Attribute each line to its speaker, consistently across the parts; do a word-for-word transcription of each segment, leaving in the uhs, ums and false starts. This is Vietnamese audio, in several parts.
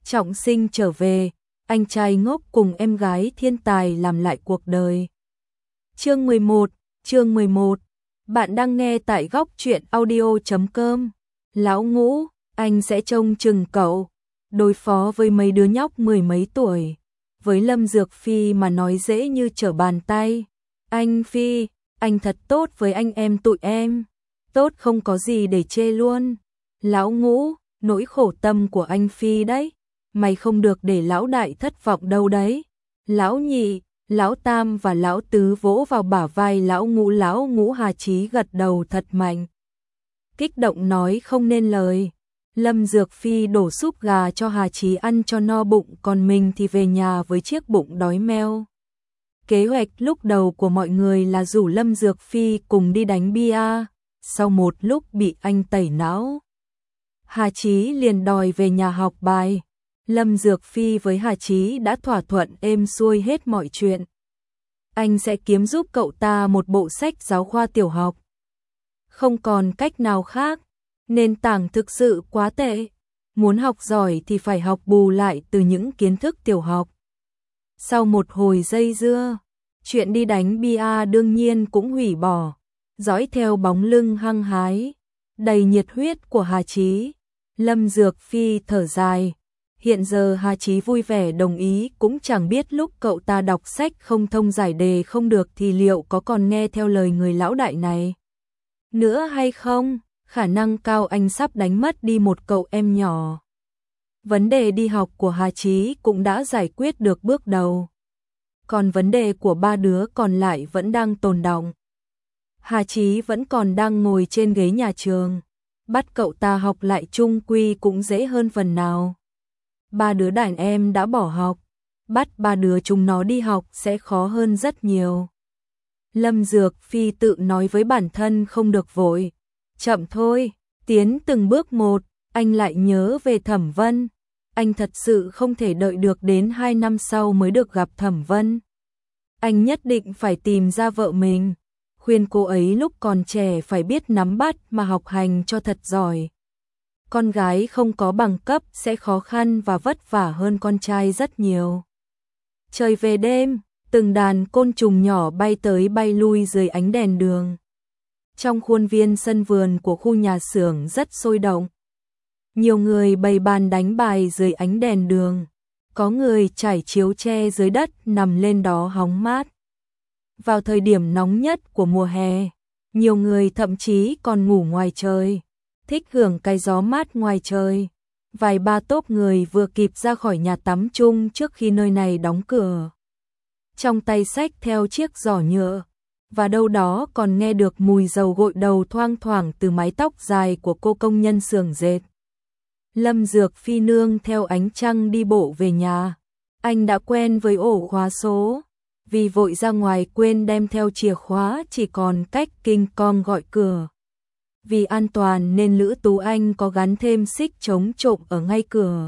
Speaker 1: trọng sinh trở về, anh trai ngốc cùng em gái thiên tài làm lại cuộc đời. Chương mười một, chương mười một. Bạn đang nghe tại góc truyện audio chấm com. Lão Ngũ, anh sẽ trông chừng cậu, đối phó với mấy đứa nhóc mười mấy tuổi. Với Lâm Dược Phi mà nói dễ như trở bàn tay. Anh Phi, anh thật tốt với anh em tụi em. Tốt không có gì để chê luôn. Lão Ngũ, nỗi khổ tâm của anh Phi đấy. Mày không được để lão đại thất vọng đâu đấy. Lão Nhị, Lão Tam và Lão Tứ vỗ vào bả vai Lão Ngũ. Lão Ngũ Hà Chí gật đầu thật mạnh, kích động nói không nên lời. Lâm Dược Phi đổ súp gà cho Hà Chí ăn cho no bụng, còn mình thì về nhà với chiếc bụng đói meo. Kế hoạch lúc đầu của mọi người là rủ Lâm Dược Phi cùng đi đánh bia. Sau một lúc bị anh tẩy não, Hà Chí liền đòi về nhà học bài. Lâm Dược Phi với Hà Chí đã thỏa thuận êm xuôi hết mọi chuyện. Anh sẽ kiếm giúp cậu ta một bộ sách giáo khoa tiểu học. Không còn cách nào khác, nền tảng thực sự quá tệ. Muốn học giỏi thì phải học bù lại từ những kiến thức tiểu học. Sau một hồi dây dưa, chuyện đi đánh bia đương nhiên cũng hủy bỏ. Dõi theo bóng lưng hăng hái, đầy nhiệt huyết của Hà Chí, Lâm Dược Phi thở dài. Hiện giờ Hà Chí vui vẻ đồng ý, cũng chẳng biết lúc cậu ta đọc sách không thông giải đề không được thì liệu có còn nghe theo lời người lão đại này nữa hay không. Khả năng cao anh sắp đánh mất đi một cậu em nhỏ. Vấn đề đi học của Hà Chí cũng đã giải quyết được bước đầu. Còn vấn đề của ba đứa còn lại vẫn đang tồn đọng. Hà Chí vẫn còn đang ngồi trên ghế nhà trường. Bắt cậu ta học lại chung quy cũng dễ hơn phần nào. Ba đứa đàn em đã bỏ học, bắt ba đứa chúng nó đi học sẽ khó hơn rất nhiều. Lâm Dược Phi tự nói với bản thân không được vội, chậm thôi, tiến từng bước một. Anh lại nhớ về Thẩm Vân. Anh thật sự không thể đợi được đến hai năm sau mới được gặp Thẩm Vân. Anh nhất định phải tìm ra vợ mình, khuyên cô ấy lúc còn trẻ phải biết nắm bắt mà học hành cho thật giỏi. Con gái không có bằng cấp sẽ khó khăn và vất vả hơn con trai rất nhiều. Trời về đêm, từng đàn côn trùng nhỏ bay tới bay lui dưới ánh đèn đường. Trong khuôn viên sân vườn của khu nhà xưởng rất sôi động. Nhiều người bày bàn đánh bài dưới ánh đèn đường. Có người trải chiếu tre dưới đất nằm lên đó hóng mát. Vào thời điểm nóng nhất của mùa hè, nhiều người thậm chí còn ngủ ngoài trời, thích hưởng cái gió mát ngoài trời. Vài ba tốp người vừa kịp ra khỏi nhà tắm chung trước khi nơi này đóng cửa. Trong tay xách theo chiếc giỏ nhựa, và đâu đó còn nghe được mùi dầu gội đầu thoang thoảng từ mái tóc dài của cô công nhân xưởng dệt. Lâm Dược Phi nương theo ánh trăng đi bộ về nhà. Anh đã quen với ổ khóa số, vì vội ra ngoài quên đem theo chìa khóa, chỉ còn cách King Kong gọi cửa. Vì an toàn nên Lữ Tú Anh có gắn thêm xích chống trộm ở ngay cửa.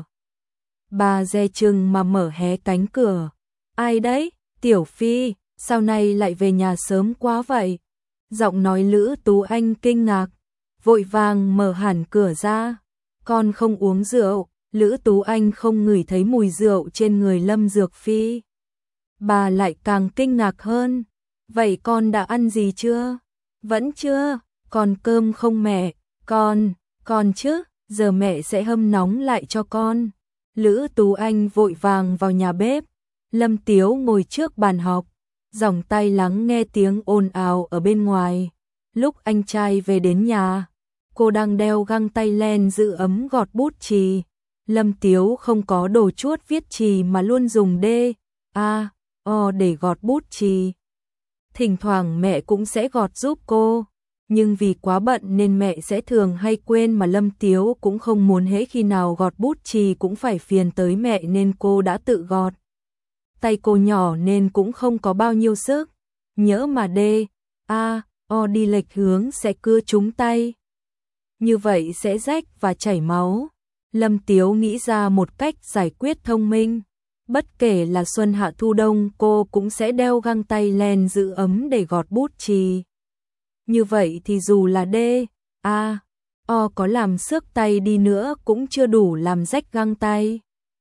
Speaker 1: Bà dè chừng mà mở hé cánh cửa. Ai đấy? Tiểu Phi, sao nay lại về nhà sớm quá vậy? Giọng nói Lữ Tú Anh kinh ngạc, vội vàng mở hẳn cửa ra. Con không uống rượu. Lữ Tú Anh không ngửi thấy mùi rượu trên người Lâm Dược Phi. Bà lại càng kinh ngạc hơn. Vậy con đã ăn gì chưa? Vẫn chưa. Còn cơm không mẹ? Con, con chứ, giờ mẹ sẽ hâm nóng lại cho con. Lữ Tú Anh vội vàng vào nhà bếp. Lâm Tiếu ngồi trước bàn học, dòng tay lắng nghe tiếng ồn ào ở bên ngoài. Lúc anh trai về đến nhà, cô đang đeo găng tay len giữ ấm gọt bút chì. Lâm Tiếu không có đồ chuốt viết chì mà luôn dùng D, A, O để gọt bút chì. Thỉnh thoảng mẹ cũng sẽ gọt giúp cô, nhưng vì quá bận nên mẹ sẽ thường hay quên, mà Lâm Tiếu cũng không muốn hễ khi nào gọt bút chì cũng phải phiền tới mẹ nên cô đã tự gọt. Tay cô nhỏ nên cũng không có bao nhiêu sức, nhỡ mà D, A, O đi lệch hướng sẽ cưa trúng tay. Như vậy sẽ rách và chảy máu. Lâm Tiếu nghĩ ra một cách giải quyết thông minh. Bất kể là xuân hạ thu đông cô cũng sẽ đeo găng tay len giữ ấm để gọt bút chì. Như vậy thì dù là D, A, O có làm xước tay đi nữa cũng chưa đủ làm rách găng tay.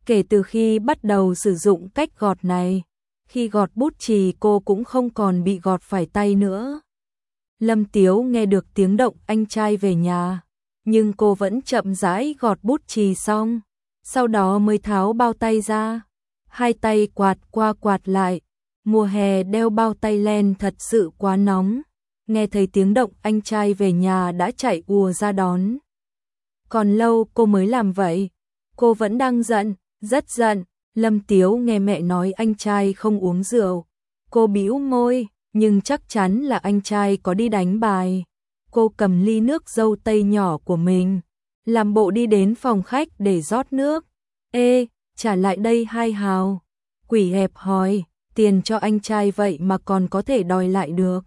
Speaker 1: Kể từ khi bắt đầu sử dụng cách gọt này, khi gọt bút chì cô cũng không còn bị gọt phải tay nữa. Lâm Tiếu nghe được tiếng động anh trai về nhà, nhưng cô vẫn chậm rãi gọt bút chì xong, sau đó mới tháo bao tay ra, hai tay quạt qua quạt lại. Mùa hè đeo bao tay len thật sự quá nóng, nghe thấy tiếng động anh trai về nhà đã chạy ùa ra đón. Còn lâu cô mới làm vậy, cô vẫn đang giận, rất giận. Lâm Tiếu nghe mẹ nói anh trai không uống rượu, cô bĩu môi, nhưng chắc chắn là anh trai có đi đánh bài. Cô cầm ly nước dâu tây nhỏ của mình, làm bộ đi đến phòng khách để rót nước. Ê, trả lại đây hai hào. Quỷ hẹp hòi, tiền cho anh trai vậy mà còn có thể đòi lại được.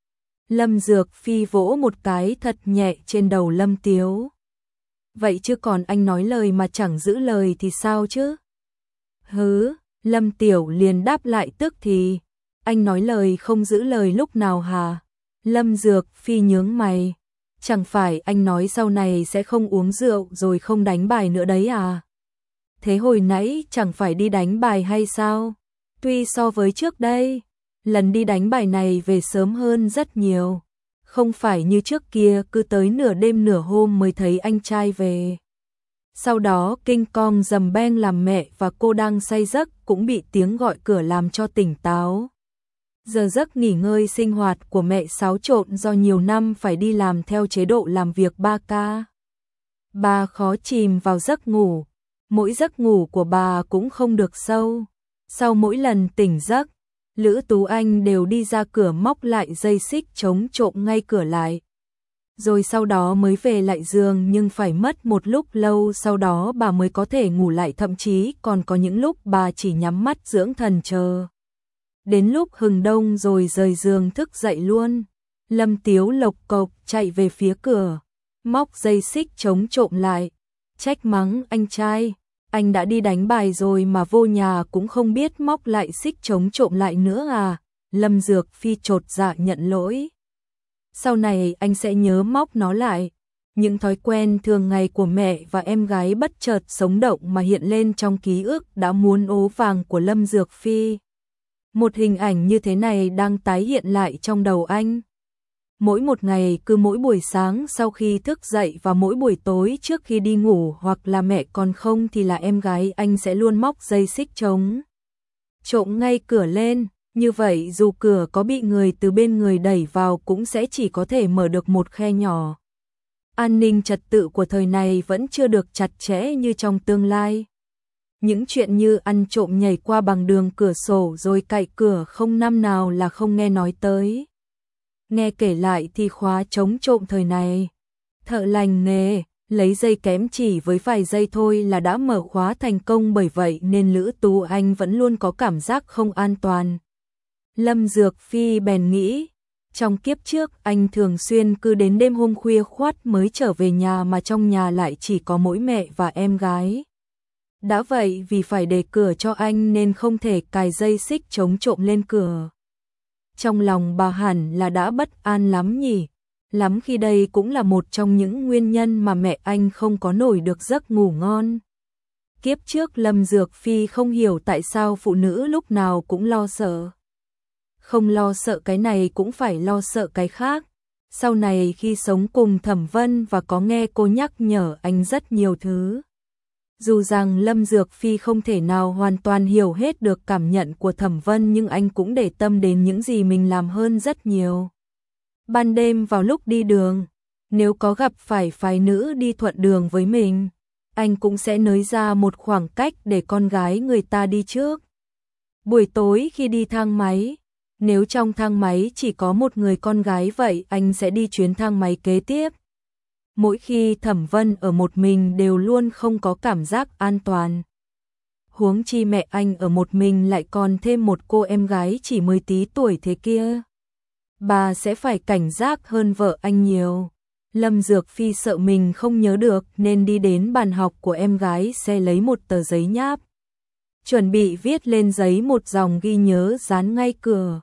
Speaker 1: Lâm Dược Phi vỗ một cái thật nhẹ trên đầu Lâm Tiếu. Vậy chứ còn anh nói lời mà chẳng giữ lời thì sao chứ? Hứ, Lâm Tiểu liền đáp lại tức thì. Anh nói lời không giữ lời lúc nào hả? Lâm Dược Phi nhướng mày. Chẳng phải anh nói sau này sẽ không uống rượu rồi không đánh bài nữa đấy à? Thế hồi nãy chẳng phải đi đánh bài hay sao? Tuy so với trước đây, lần đi đánh bài này về sớm hơn rất nhiều. Không phải như trước kia cứ tới nửa đêm nửa hôm mới thấy anh trai về. Sau đó kinh cong dầm beng làm mẹ và cô đang say giấc cũng bị tiếng gọi cửa làm cho tỉnh táo. Giờ giấc nghỉ ngơi sinh hoạt của mẹ xáo trộn do nhiều năm phải đi làm theo chế độ làm việc ba ca. Bà khó chìm vào giấc ngủ, mỗi giấc ngủ của bà cũng không được sâu. Sau mỗi lần tỉnh giấc, Lữ Tú Anh đều đi ra cửa móc lại dây xích chống trộm ngay cửa lại. Rồi sau đó mới về lại giường, nhưng phải mất một lúc lâu sau đó bà mới có thể ngủ lại, thậm chí còn có những lúc bà chỉ nhắm mắt dưỡng thần chờ. Đến lúc hừng đông rồi rời giường thức dậy luôn. Lâm Tiếu lộc cộc chạy về phía cửa, móc dây xích chống trộm lại, trách mắng anh trai. Anh đã đi đánh bài rồi mà vô nhà cũng không biết móc lại xích chống trộm lại nữa à? Lâm Dược Phi chột dạ nhận lỗi. Sau này anh sẽ nhớ móc nó lại. Những thói quen thường ngày của mẹ và em gái bất chợt sống động mà hiện lên trong ký ức đã muốn ố vàng của Lâm Dược Phi. Một hình ảnh như thế này đang tái hiện lại trong đầu anh. Mỗi một ngày, cứ mỗi buổi sáng sau khi thức dậy và mỗi buổi tối trước khi đi ngủ, hoặc là mẹ còn không thì là em gái anh sẽ luôn móc dây xích chống trộm ngay cửa lên. Như vậy dù cửa có bị người từ bên người đẩy vào cũng sẽ chỉ có thể mở được một khe nhỏ. An ninh trật tự của thời này vẫn chưa được chặt chẽ như trong tương lai. Những chuyện như ăn trộm nhảy qua bằng đường cửa sổ rồi cạy cửa không năm nào là không nghe nói tới. Nghe kể lại thì khóa chống trộm thời này, thợ lành nghề, lấy dây kém chỉ với vài giây thôi là đã mở khóa thành công, bởi vậy nên Lữ Tú Anh vẫn luôn có cảm giác không an toàn. Lâm Dược Phi bèn nghĩ, trong kiếp trước anh thường xuyên cứ đến đêm hôm khuya khoắt mới trở về nhà mà trong nhà lại chỉ có mỗi mẹ và em gái. Đã vậy vì phải để cửa cho anh nên không thể cài dây xích chống trộm lên cửa. Trong lòng bà hẳn là đã bất an lắm nhỉ, lắm khi đây cũng là một trong những nguyên nhân mà mẹ anh không có nổi được giấc ngủ ngon. Kiếp trước Lâm Dược Phi không hiểu tại sao phụ nữ lúc nào cũng lo sợ. Không lo sợ cái này cũng phải lo sợ cái khác. Sau này khi sống cùng Thẩm Vân và có nghe cô nhắc nhở anh rất nhiều thứ. Dù rằng Lâm Dược Phi không thể nào hoàn toàn hiểu hết được cảm nhận của Thẩm Vân, nhưng anh cũng để tâm đến những gì mình làm hơn rất nhiều. Ban đêm vào lúc đi đường, nếu có gặp phải phái nữ đi thuận đường với mình, anh cũng sẽ nới ra một khoảng cách để con gái người ta đi trước. Buổi tối khi đi thang máy, nếu trong thang máy chỉ có một người con gái vậy anh sẽ đi chuyến thang máy kế tiếp. Mỗi khi Thẩm Vân ở một mình đều luôn không có cảm giác an toàn. Huống chi mẹ anh ở một mình lại còn thêm một cô em gái chỉ mới tí tuổi thế kia. Bà sẽ phải cảnh giác hơn vợ anh nhiều. Lâm Dược Phi sợ mình không nhớ được nên đi đến bàn học của em gái sẽ lấy một tờ giấy nháp. Chuẩn bị viết lên giấy một dòng ghi nhớ dán ngay cửa.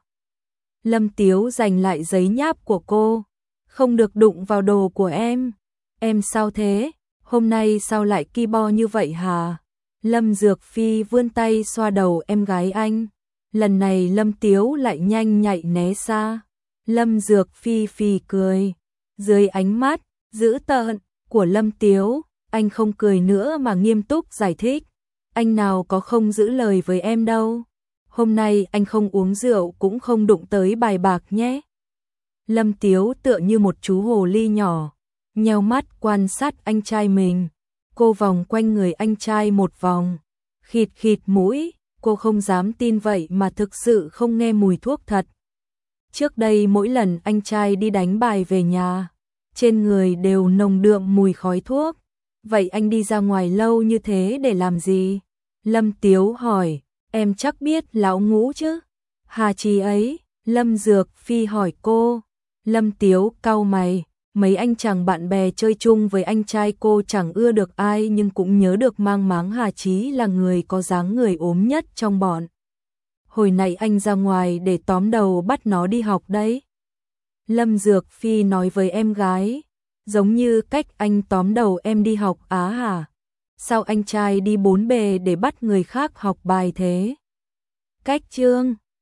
Speaker 1: Lâm Tiếu giành lại giấy nháp của cô. Không được đụng vào đồ của em. Em sao thế? Hôm nay sao lại ki bo như vậy hả? Lâm Dược Phi vươn tay xoa đầu em gái anh. Lần này Lâm Tiếu lại nhanh nhạy né xa. Lâm Dược Phi phì cười. Dưới ánh mắt dữ tợn của Lâm Tiếu, anh không cười nữa mà nghiêm túc giải thích. Anh nào có không giữ lời với em đâu. Hôm nay anh không uống rượu cũng không đụng tới bài bạc nhé. Lâm Tiếu tựa như một chú hồ ly nhỏ, nheo mắt quan sát anh trai mình. Cô vòng quanh người anh trai một vòng, khịt khịt mũi, cô không dám tin vậy mà thực sự không nghe mùi thuốc thật. Trước đây mỗi lần anh trai đi đánh bài về nhà, trên người đều nồng đượm mùi khói thuốc. Vậy anh đi ra ngoài lâu như thế để làm gì? Lâm Tiếu hỏi, em chắc biết lão Ngũ chứ? Hà Chí ấy, Lâm Dược Phi hỏi cô. Lâm Tiếu cau mày, mấy anh chàng bạn bè chơi chung với anh trai cô chẳng ưa được ai nhưng cũng nhớ được mang máng Hà Chí là người có dáng người ốm nhất trong bọn. Hồi nãy anh ra ngoài để tóm đầu bắt nó đi học đấy. Lâm Dược Phi nói với em gái, giống như cách anh tóm đầu em đi học á hả? Sao anh trai đi bốn bề để bắt người khác học bài thế? Cách chương